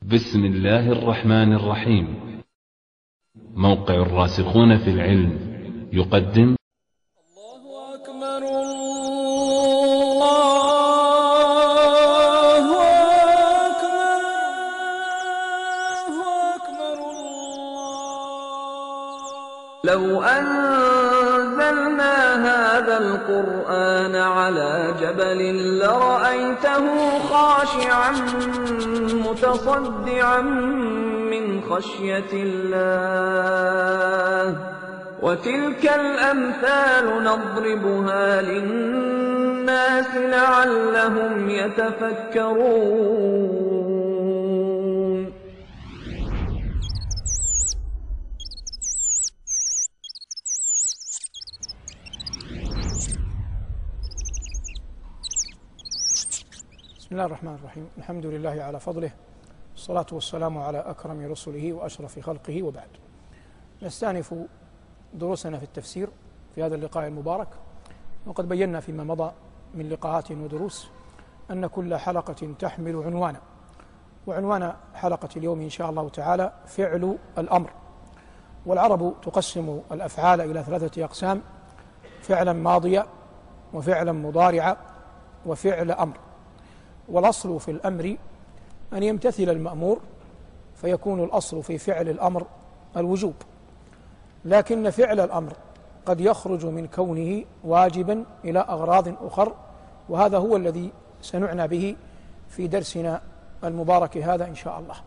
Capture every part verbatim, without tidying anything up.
بسم الله الرحمن الرحيم. موقع الراسخون في العلم يقدم الله أكبر الله أكبر الله أكبر الله. لو أنزلنا هذا القرآن على جبل لرأيته خاشعا متصدعا من خشية الله. وتلك الأمثال نضربها للناس لعلهم يتفكرون. بسم الله الرحمن الرحيم. الحمد لله على فضله، والصلاة والسلام على أكرم رسله وأشرف خلقه، وبعد. نستأنف دروسنا في التفسير في هذا اللقاء المبارك، وقد بينا فيما مضى من لقاءات ودروس أن كل حلقة تحمل عنوانا، وعنوان حلقة اليوم إن شاء الله تعالى فعل الأمر. والعرب تقسم الأفعال إلى ثلاثة أقسام: فعلا ماضيا، وفعلا مضارعا، وفعل أمر. والأصل في الأمر أن يمتثل المأمور، فيكون الأصل في فعل الأمر الوجوب، لكن فعل الأمر قد يخرج من كونه واجبا إلى أغراض أخر، وهذا هو الذي سنعنى به في درسنا المبارك هذا إن شاء الله.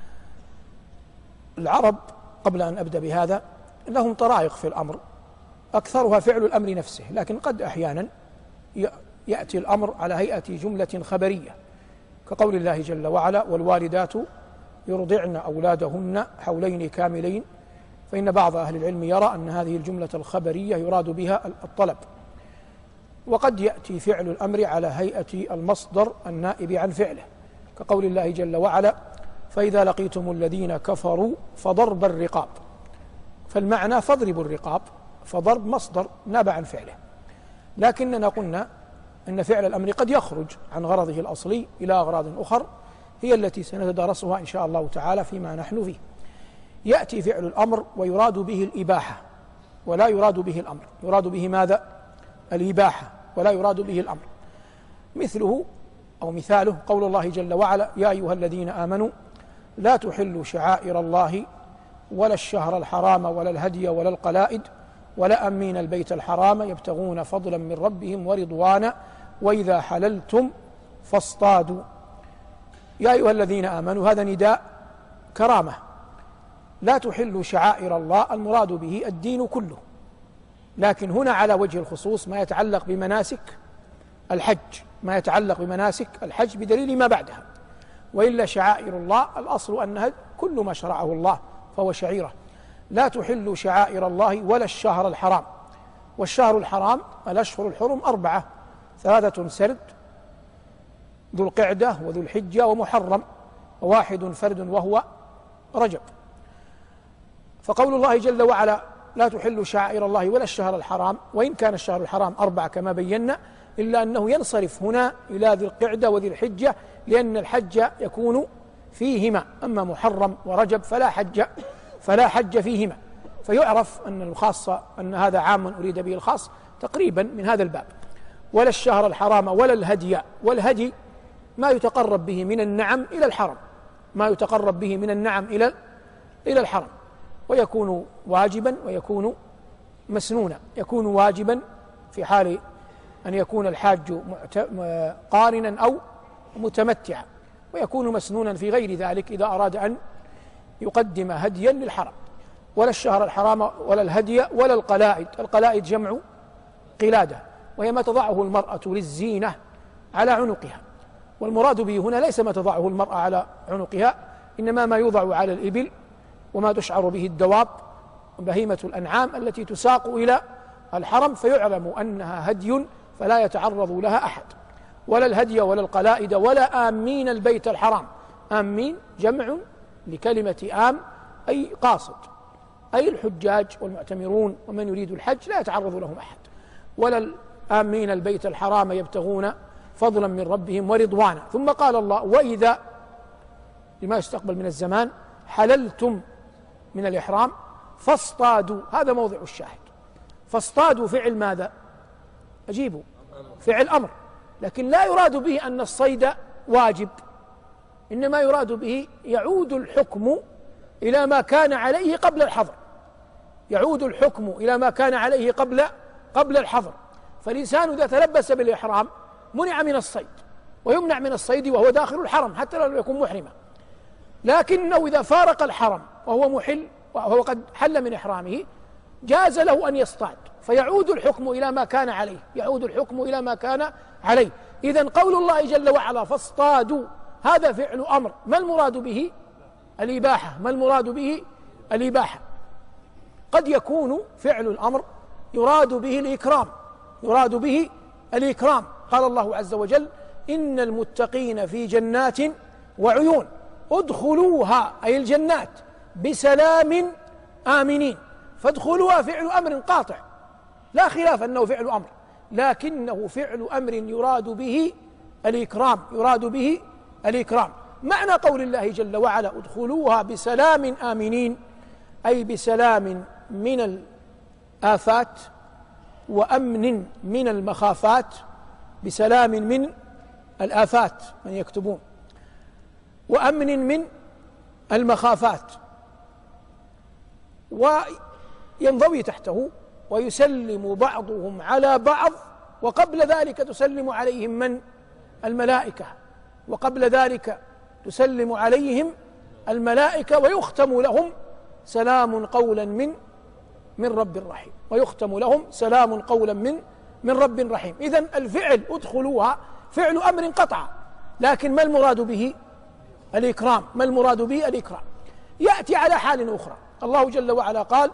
العرب قبل أن أبدأ بهذا لهم طرائق في الأمر، أكثرها فعل الأمر نفسه، لكن قد أحيانا يأتي الأمر على هيئة جملة خبرية، كقول الله جل وعلا: والوالدات يرضعن أولادهن حولين كاملين. فإن بعض أهل العلم يرى أن هذه الجملة الخبرية يراد بها الطلب. وقد يأتي فعل الأمر على هيئة المصدر النائب عن فعله، كقول الله جل وعلا: فإذا لقيتم الذين كفروا فضرب الرقاب. فالمعنى فاضربوا الرقاب، فضرب مصدر ناب عن فعله. لكننا قلنا أن فعل الأمر قد يخرج عن غرضه الأصلي إلى أغراض أخر، هي التي سنتدارسها إن شاء الله تعالى فيما نحن فيه. يأتي فعل الأمر ويراد به الإباحة ولا يراد به الأمر. يراد به ماذا؟ الإباحة، ولا يراد به الأمر. مثله أو مثاله قول الله جل وعلا: يا أيها الذين آمنوا لا تحلوا شعائر الله ولا الشهر الحرام ولا الهدي ولا القلائد ولا آمين البيت الحرام يبتغون فضلا من ربهم ورضوانا وإذا حللتم فاصطادوا. يا أيها الذين آمنوا هذا نداء كرامة. لا تحلوا شعائر الله، المراد به الدين كله، لكن هنا على وجه الخصوص ما يتعلق بمناسك الحج، ما يتعلق بمناسك الحج بدليل ما بعدها. وإلا شعائر الله الأصل أنها كل ما شرعه الله فهو شعيرة. لا تحلوا شعائر الله ولا الشهر الحرام. والشهر الحرام الأشهر الحرم أربعة: ثلاثة سرد، ذو القعدة وذو الحجة ومحرم، وواحد فرد وهو رجب. فقول الله جل وعلا: لا تحلوا شعائر الله ولا الشهر الحرام، وإن كان الشهر الحرام أربعة كما بينا، إلا أنه ينصرف هنا إلى ذي القعدة وذي الحجة، لأن الحج يكون فيهما، أما محرم ورجب فلا حج فلا حج فيهما. فيعرف أن الخاص أن هذا عام أريد به الخاص تقريبا من هذا الباب. ولا الشهر الحرام ولا الهدي. والهدي ما يتقرب به من النعم إلى الحرم، ما يتقرب به من النعم إلى إلى الحرم، ويكون واجبا ويكون مسنونا. يكون واجبا في حال أن يكون الحاج قارنا أو متمتعا، ويكون مسنونا في غير ذلك إذا أراد أن يقدم هديا للحرم. ولا الشهر الحرام ولا الهدي ولا القلائد. القلائد جمع قلادة، وهي ما تضعه المرأة للزينة على عنقها. والمراد به هنا ليس ما تضعه المرأة على عنقها، إنما ما يوضع على الإبل وما تشعر به الدواب بهيمة الأنعام التي تساق إلى الحرم، فيعلم أنها هدي فلا يتعرض لها أحد. ولا الهدي ولا القلائد ولا آمين البيت الحرام. آمين جمع لكلمة آم، أي قاصد، أي الحجاج والمعتمرون ومن يريد الحج لا يتعرض لهم أحد. ولا آمين البيت الحرام يبتغون فضلا من ربهم ورضوانا. ثم قال الله: وإذا لما يستقبل من الزمان: حللتم من الإحرام فاصطادوا. هذا موضع الشاهد. فاصطادوا فعل ماذا؟ أجيبوا، فعل أمر، لكن لا يراد به أن الصيد واجب، إنما يراد به يعود الحكم إلى ما كان عليه قبل الحظر، يعود الحكم إلى ما كان عليه قبل قبل الحظر. فالإنسان إذا تلبس بالإحرام منع من الصيد، ويمنع من الصيد وهو داخل الحرم حتى لو لم يكن محرما، لكنه إذا فارق الحرم وهو محل وهو قد حل من إحرامه جاز له أن يصطاد، فيعود الحكم إلى ما كان عليه، يعود الحكم إلى ما كان عليه. إذن قول الله جل وعلا فاصطادوا هذا فعل أمر، ما المراد به؟ الإباحة. ما المراد به؟ الإباحة. قد يكون فعل الأمر يراد به الإكرام، يراد به الإكرام. قال الله عز وجل: إن المتقين في جنات وعيون ادخلوها، أي الجنات، بسلام آمنين. فادخلوها فعل أمر قاطع لا خلاف أنه فعل أمر، لكنه فعل أمر يراد به الإكرام، يراد به الإكرام. معنى قول الله جل وعلا ادخلوها بسلام آمنين، أي بسلام من الآفات وأمن من المخافات، بسلام من الآفات من يكتبون، وأمن من المخافات. وينضوي تحته ويسلم بعضهم على بعض، وقبل ذلك تسلم عليهم من؟ الملائكة، وقبل ذلك تسلم عليهم الملائكة، ويختم لهم سلام قولا من من رب رحيم، ويختم لهم سلام قولا من من رب رحيم. إذن الفعل ادخلوها فعل أمر قطع، لكن ما المراد به؟ الإكرام. ما المراد به؟ الإكرام. يأتي على حال أخرى. الله جل وعلا قال: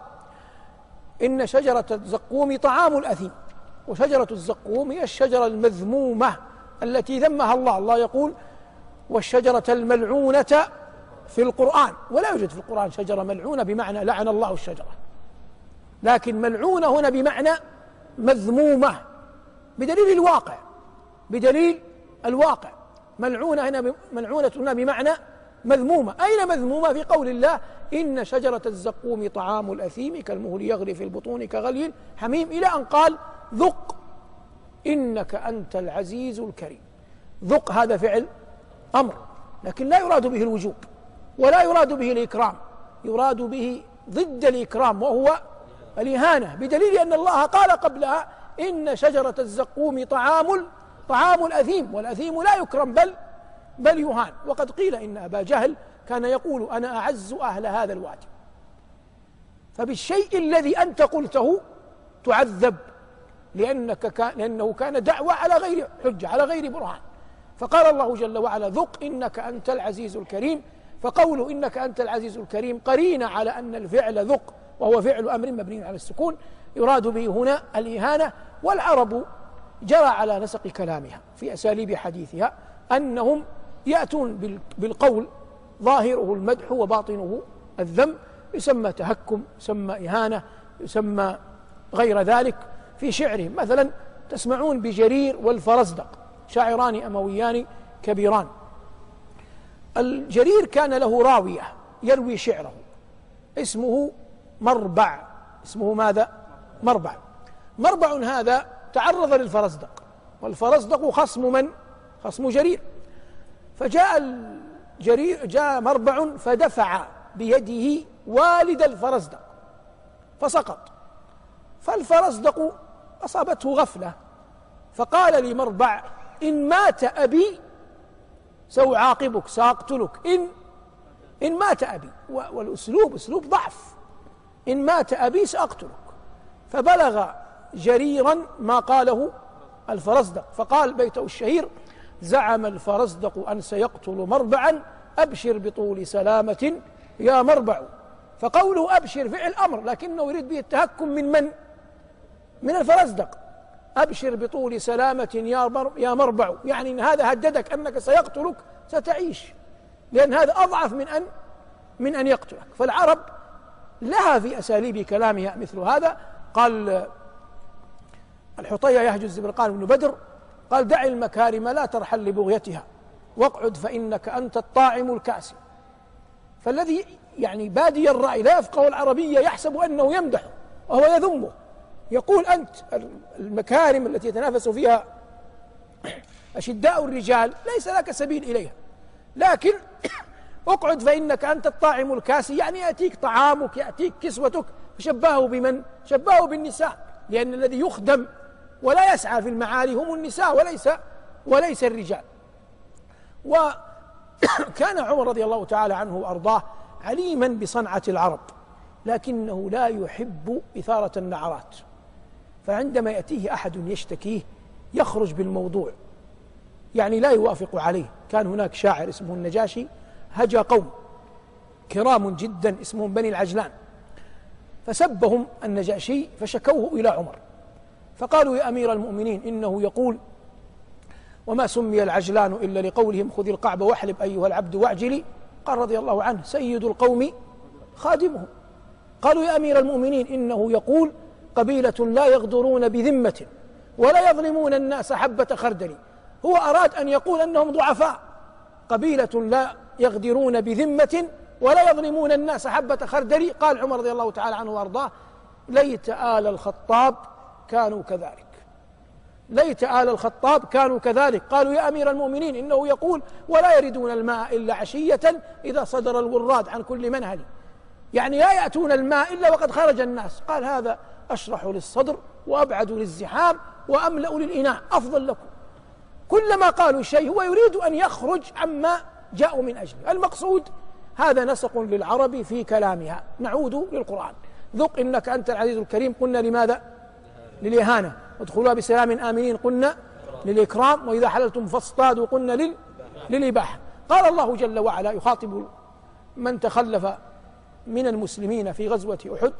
إن شجرة الزقوم طعام الأثيم. وشجرة الزقوم هي الشجرة المذمومة التي ذمها الله. الله يقول: والشجرة الملعونة في القرآن. ولا يوجد في القرآن شجرة ملعونة بمعنى لعن الله الشجرة، لكن ملعونة هنا بمعنى مذمومة بدليل الواقع، بدليل الواقع. ملعونة هنا ملعونة هنا بمعنى مذمومة. أين مذمومة؟ في قول الله: إن شجرة الزقوم طعام الأثيم كالمهل يغلي في البطون كغلي الحميم، إلى أن قال: ذق إنك أنت العزيز الكريم. ذق هذا فعل أمر، لكن لا يراد به الوجوب ولا يراد به الإكرام، يراد به ضد الإكرام وهو الإهانة، بدليل أن الله قال قبلها: إن شجرة الزقوم طعام طعام الأثيم، والأثيم لا يكرم بل بل يهان. وقد قيل إن أبا جهل كان يقول: أنا أعز أهل هذا الوادي. فبالشيء الذي أنت قلته تعذب، لأنك كان لأنه كان دعوة على غير حجة، على غير برهان. فقال الله جل وعلا: ذق إنك أنت العزيز الكريم. فقوله إنك أنت العزيز الكريم قرين على أن الفعل ذق وهو فعل أمر مبني على السكون، يراد به هنا الإهانة. والعرب جرى على نسق كلامها في أساليب حديثها أنهم يأتون بالقول ظاهره المدح وباطنه الذم، يسمى تهكم، يسمى إهانة، يسمى غير ذلك في شعرهم. مثلا تسمعون بجرير والفرزدق، شاعران أمويان كبيران. الجرير كان له راوية يروي شعره اسمه مربع. اسمه ماذا؟ مربع. مربع هذا تعرض للفرزدق، والفرزدق خصم من؟ خصم جرير. فجاء الجرير جاء مربع فدفع بيده والد الفرزدق فسقط، فالفرزدق أصابته غفلة، فقال لمربع: إن مات أبي سأعاقبك، سأقتلك إن إن مات أبي. والأسلوب أسلوب ضعف: إن مات أبي سأقتلك. فبلغ جريرا ما قاله الفرزدق، فقال بيته الشهير: زعم الفرزدق أن سيقتل مربعا، أبشر بطول سلامة يا مربع. فقوله أبشر فعل أمر، لكنه يريد به التهكم من من؟ من الفرزدق. أبشر بطول سلامة يا مربع، يعني إن هذا هددك أنك سيقتلك ستعيش، لأن هذا أضعف من أن من أن يقتلك. فالعرب لها في أساليب كلامها مثل هذا. قال الحطية يهجز بالقان بن بدر قال: دع المكارم لا ترحل لبغيتها، واقعد فإنك أنت الطاعم الكاسي. فالذي يعني بادي الرأي لا يفقه العربية يحسب أنه يمدحه وهو يذمه، يقول أنت المكارم التي يتنافس فيها أشداء الرجال ليس لك سبيل إليها، لكن اقعد فإنك أنت الطاعم الكاسي، يعني يأتيك طعامك يأتيك كسوتك، فشبهه بمن؟ شبهه بالنساء، لأن الذي يخدم ولا يسعى في المعالي هم النساء وليس وليس الرجال. وكان عمر رضي الله تعالى عنه وأرضاه عليما بصنعة العرب، لكنه لا يحب إثارة النعرات، فعندما يأتيه أحد يشتكيه يخرج بالموضوع، يعني لا يوافق عليه. كان هناك شاعر اسمه النجاشي هجى قوم كرام جدا اسمهم بني العجلان، فسبهم النجاشي فشكوه إلى عمر، فقالوا يا أمير المؤمنين إنه يقول وما سمي العجلان إلا لقولهم خذ القعب واحلب أيها العبد واعجلي، قال رضي الله عنه سيد القوم خادمهم. قالوا يا أمير المؤمنين إنه يقول قبيلة لا يغدرون بذمة ولا يظلمون الناس حبة خردل، هو أراد أن يقول أنهم ضعفاء، قبيلة لا يغدرون بذمة ولا يظلمون الناس حبة خردل. قال عمر رضي الله تعالى عنه وأرضاه ليت آل الخطاب كانوا كذلك، ليت آل الخطاب كانوا كذلك. قالوا يا أمير المؤمنين إنه يقول ولا يردون الماء إلا عشية إذا صدر الوراد عن كل منهل، يعني لا يأتون الماء إلا وقد خرج الناس. قال هذا أشرح للصدر وأبعد للزحام وأملأ للإناء، أفضل لكم. كلما قالوا شيء هو يريد أن يخرج عما جاءوا من أجله. المقصود هذا نسق للعرب في كلامها. نعود للقرآن. ذق إنك أنت العزيز الكريم، قلنا لماذا؟ للإهانة. ادخلوها بسلام آمنين، قلنا للإكرام. وإذا حللتم فاصطادوا، قلنا لل... للإباحة. قال الله جل وعلا يخاطب من تخلف من المسلمين في غزوة أحد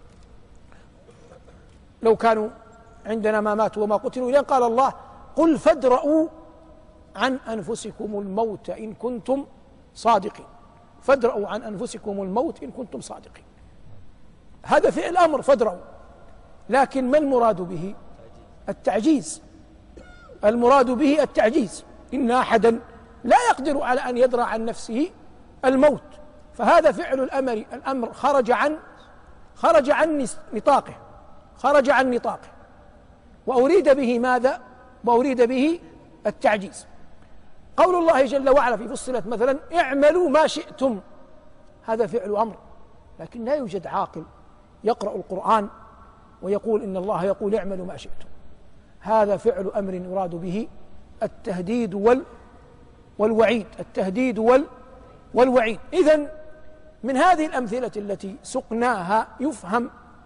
لو كانوا عندنا ما ماتوا وما قتلوا، إلى قال الله قل فادرؤوا عن أنفسكم الموت إن كنتم صادقين، فادرؤوا عن أنفسكم الموت إن كنتم صادقين. هذا فعل أمر فادرؤوا، لكن ما المراد به؟ التعجيز. المراد به التعجيز، إن أحدا لا يقدر على أن يدرع عن نفسه الموت، فهذا فعل الأمر الأمر خرج عن خرج عن نطاقه خرج عن نطاقه وأريد به ماذا؟ وأريد به التعجيز. قول الله جل وعلا في فصلت مثلا اعملوا ما شئتم، هذا فعل أمر، لكن لا يوجد عاقل يقرأ القرآن ويقول إن الله يقول اعملوا ما شئتم. هذا فعل أمر يراد به التهديد وال والوعيد التهديد وال والوعيد. إذن من هذه الأمثلة التي سقناها يفهم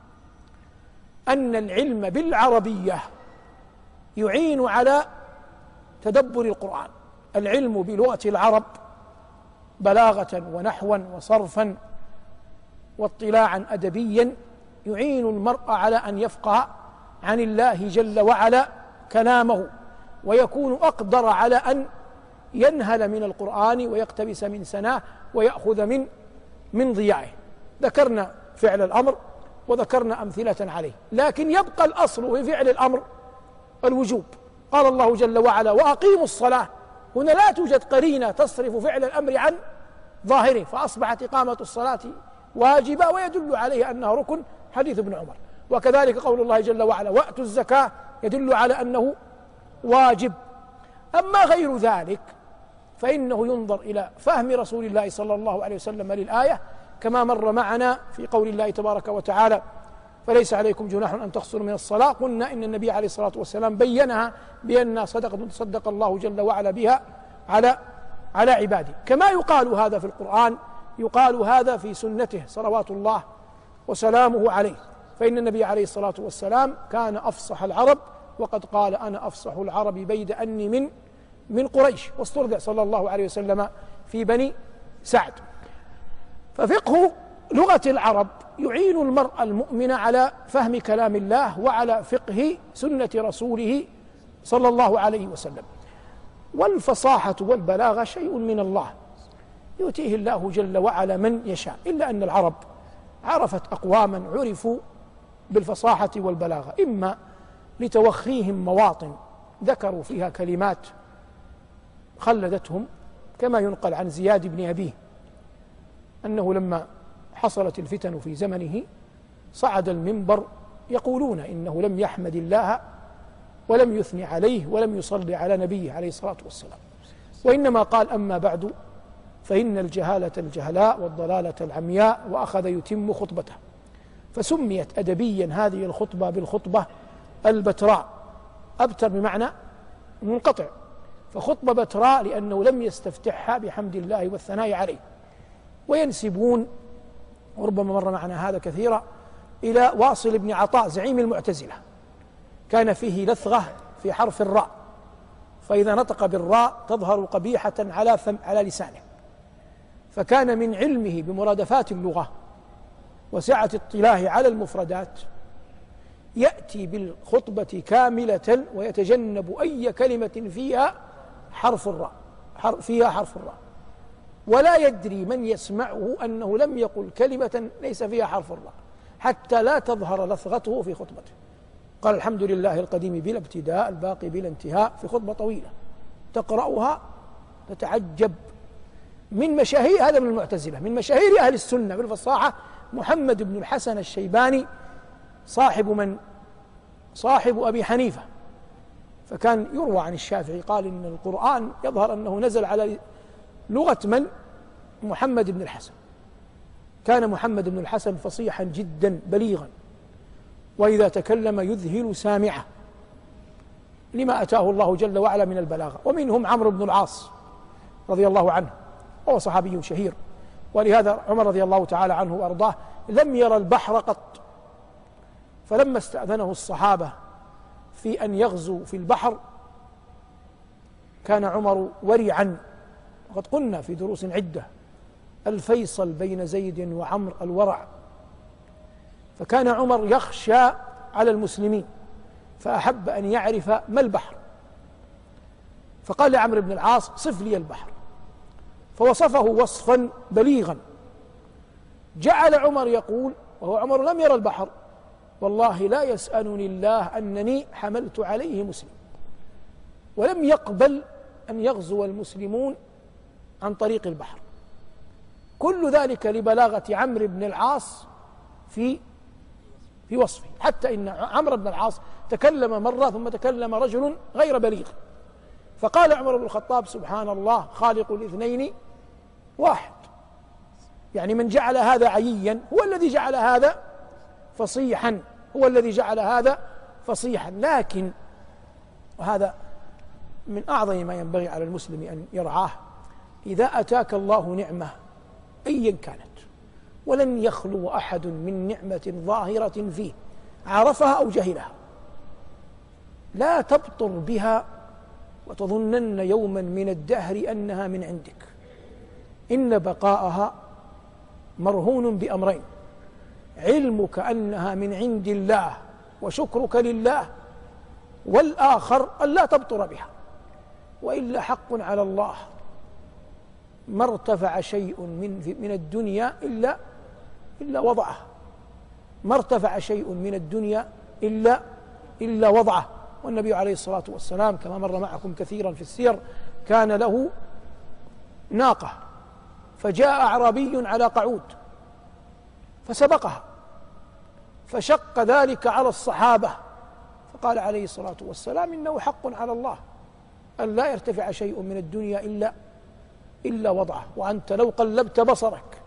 أن العلم بالعربية يعين على تدبر القرآن. العلم بلغة العرب بلاغة ونحوا وصرفا واطلاعا أدبيا يعين المرء على أن يفقه عن الله جل وعلا كلامه، ويكون أقدر على أن ينهل من القرآن ويقتبس من سناه ويأخذ من من ضياعه. ذكرنا فعل الأمر وذكرنا أمثلة عليه، لكن يبقى الأصل في فعل الأمر الوجوب. قال الله جل وعلا وأقيموا الصلاة، هنا لا توجد قرينة تصرف فعل الأمر عن ظاهره، فأصبحت إقامة الصلاة واجبة ويدل عليه أنها ركن، حديث ابن عمر. وكذلك قول الله جل وعلا وأتوا الزكاة يدل على أنه واجب. أما غير ذلك فإنه ينظر إلى فهم رسول الله صلى الله عليه وسلم للآية، كما مر معنا في قول الله تبارك وتعالى فليس عليكم جناح أن تقصروا من الصلاة. قلنا إن النبي عليه الصلاة والسلام بينها بأنها صدقة صدق الله جل وعلا بها على على عباده. كما يقال هذا في القرآن يقال هذا في سنته صلوات الله وسلامه عليه، فإن النبي عليه الصلاة والسلام كان أفصح العرب، وقد قال أنا أفصح العرب بيد أني من من قريش، واسترضع صلى الله عليه وسلم في بني سعد. ففقه لغة العرب يعين المرء المؤمن على فهم كلام الله وعلى فقه سنة رسوله صلى الله عليه وسلم. والفصاحة والبلاغة شيء من الله يؤتيه الله جل وعلا من يشاء، إلا أن العرب عرفت أقواما عرفوا بالفصاحة والبلاغة، إما لتوخيهم مواطن ذكروا فيها كلمات خلدتهم، كما ينقل عن زياد بن أبيه أنه لما حصلت الفتن في زمنه صعد المنبر يقولون إنه لم يحمد الله ولم يثني عليه ولم يصلي على نبيه عليه الصلاة والسلام، وإنما قال: أما بعد فإن الجهالة الجهلاء والضلالة العمياء، وأخذ يتم خطبته. فسميت أدبيا هذه الخطبة بالخطبة البتراء، أبتر بمعنى منقطع، فخطبة بتراء لأنه لم يستفتحها بحمد الله والثناء عليه. وينسبون، وربما مر معنا هذا كثيرا، إلى واصل بن عطاء زعيم المعتزلة، كان فيه لثغة في حرف الراء، فإذا نطق بالراء تظهر قبيحة على فم على لسانه، فكان من علمه بمرادفات اللغة وسعة اطلاعه على المفردات يأتي بالخطبة كاملة ويتجنب أي كلمة فيها حرف الراء فيها حرف الراء، ولا يدري من يسمعه أنه لم يقل كلمة ليس فيها حرف الراء، حتى لا تظهر لثغته في خطبته. قال: الحمد لله القديم بلا ابتداء الباقي بلا انتهاء، في خطبة طويلة تقرأها تتعجب. من مشاهير هذا من المعتزلة، من مشاهير أهل السنة بالفصاحة محمد بن الحسن الشيباني، صاحب من صاحب أبي حنيفة، فكان يروى عن الشافعي قال إن القرآن يظهر أنه نزل على لغة من؟ محمد بن الحسن. كان محمد بن الحسن فصيحا جدا بليغا، وإذا تكلم يذهل سامعه لما أتاه الله جل وعلا من البلاغة. ومنهم عمرو بن العاص رضي الله عنه، وهو صحابي شهير، ولهذا عمر رضي الله تعالى عنه وأرضاه لم يرى البحر قط، فلما استأذنه الصحابة في أن يغزو في البحر كان عمر ورعا، وقد قلنا في دروس عدة الفيصل بين زيد وعمر الورع، فكان عمر يخشى على المسلمين فأحب أن يعرف ما البحر، فقال لعمرو بن العاص: صف لي البحر، فوصفه وصفا بليغا. جعل عمر يقول، وهو عمر لم يرى البحر: والله لا يسألني الله أنني حملت عليه مسلم. ولم يقبل أن يغزو المسلمون عن طريق البحر. كل ذلك لبلاغة عمرو بن العاص في في وصفه، حتى إن عمرو بن العاص تكلم مرة ثم تكلم رجل غير بليغ، فقال عمر بن الخطاب: سبحان الله خالق الاثنين واحد. يعني من جعل هذا عييا هو الذي جعل هذا فصيحا، هو الذي جعل هذا فصيحا. لكن وهذا من أعظم ما ينبغي على المسلم أن يرعاه: إذا أتاك الله نعمة أيا كانت، ولن يخلو أحد من نعمة ظاهرة فيه عرفها أو جهلها، لا تبطر بها وتظنن يوما من الدهر أنها من عندك، إن بقاءها مرهون بأمرين: علمك أنها من عند الله وشكرك لله، والآخر أن لا تبطر بها، وإلا حق على الله ما ارتفع شيء من من الدنيا إلا إلا وضعه، ما ارتفع شيء من الدنيا إلا إلا وضعه. والنبي عليه الصلاة والسلام كما مر معكم كثيرا في السير كان له ناقة، فجاء أعرابي على قعود فسبقها، فشق ذلك على الصحابة، فقال عليه الصلاة والسلام: إنه حق على الله أن لا يرتفع شيء من الدنيا إلا إلا وضعه، وأنت لو قلبت بصرك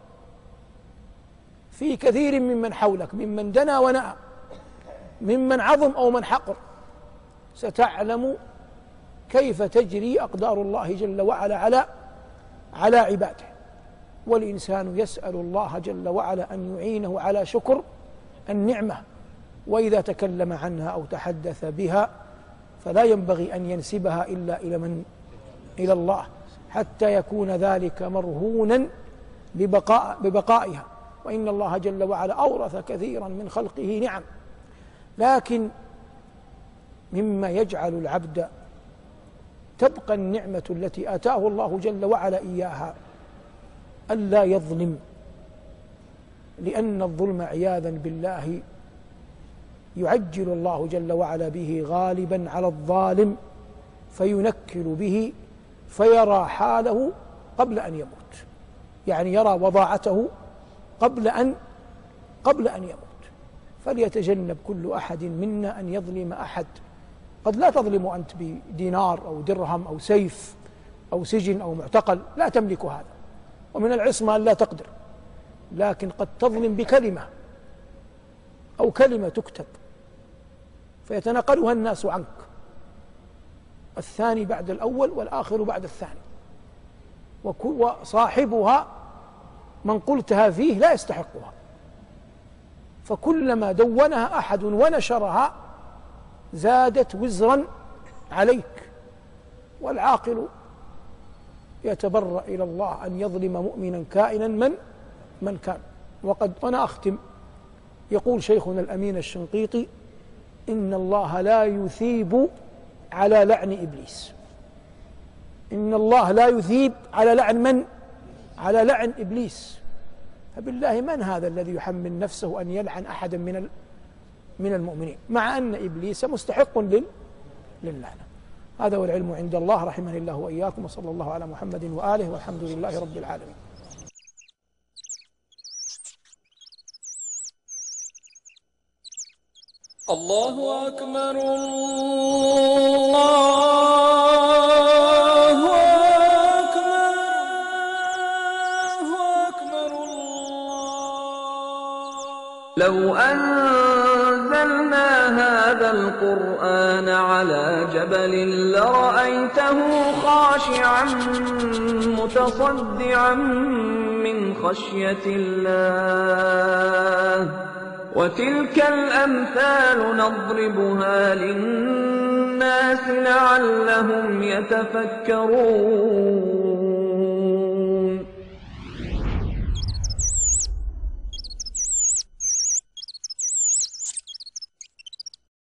في كثير ممن حولك ممن دنا ونأى، ممن عظم أو من حقر، ستعلم كيف تجري أقدار الله جل وعلا على على عباده. والإنسان يسأل الله جل وعلا أن يعينه على شكر النعمة، وإذا تكلم عنها أو تحدث بها فلا ينبغي أن ينسبها إلا إلى من؟ إلى الله، حتى يكون ذلك مرهونا ببقاء ببقائها. وإن الله جل وعلا أورث كثيرا من خلقه نعم، لكن مما يجعل العبد تبقى النعمة التي آتاه الله جل وعلا إياها ألا يظلم، لأن الظلم عياذا بالله يعجل الله جل وعلا به غالبا على الظالم، فينكل به فيرى حاله قبل أن يموت، يعني يرى وضاعته قبل أن قبل أن يموت. فليتجنب كل أحد منا أن يظلم أحد. قد لا تظلم أنت بدينار أو درهم أو سيف أو سجن أو معتقل، لا تملك هذا، ومن العصمة أن لا تقدر، لكن قد تظلم بكلمة أو كلمة تكتب فيتناقلها الناس عنك، الثاني بعد الأول والآخر بعد الثاني، وصاحبها من قلتها فيه لا يستحقها، فكلما دونها أحد ونشرها زادت وزرا عليك. والعاقل يتبرأ إلى الله أن يظلم مؤمنا كائنا من من كان. وقد أنا أختم، يقول شيخنا الأمين الشنقيطي: إن الله لا يثيب على لعن إبليس. إن الله لا يثيب على لعن من؟ على لعن إبليس. فبالله من هذا الذي يحمل نفسه أن يلعن أحدا من من المؤمنين، مع أن إبليس مستحق للعنة. هذا والعلم عند الله، رحمني الله وإياكم، وصلى الله على محمد وآله، والحمد لله رب العالمين. الله أكبر، الله أكبر، الله أكبر، الله. لو أنزلنا هذا القرآن على جبل لرأيته خاشعا متصدعا من خشية الله. وتلك الأمثال نضربها للناس لعلهم يتفكرون.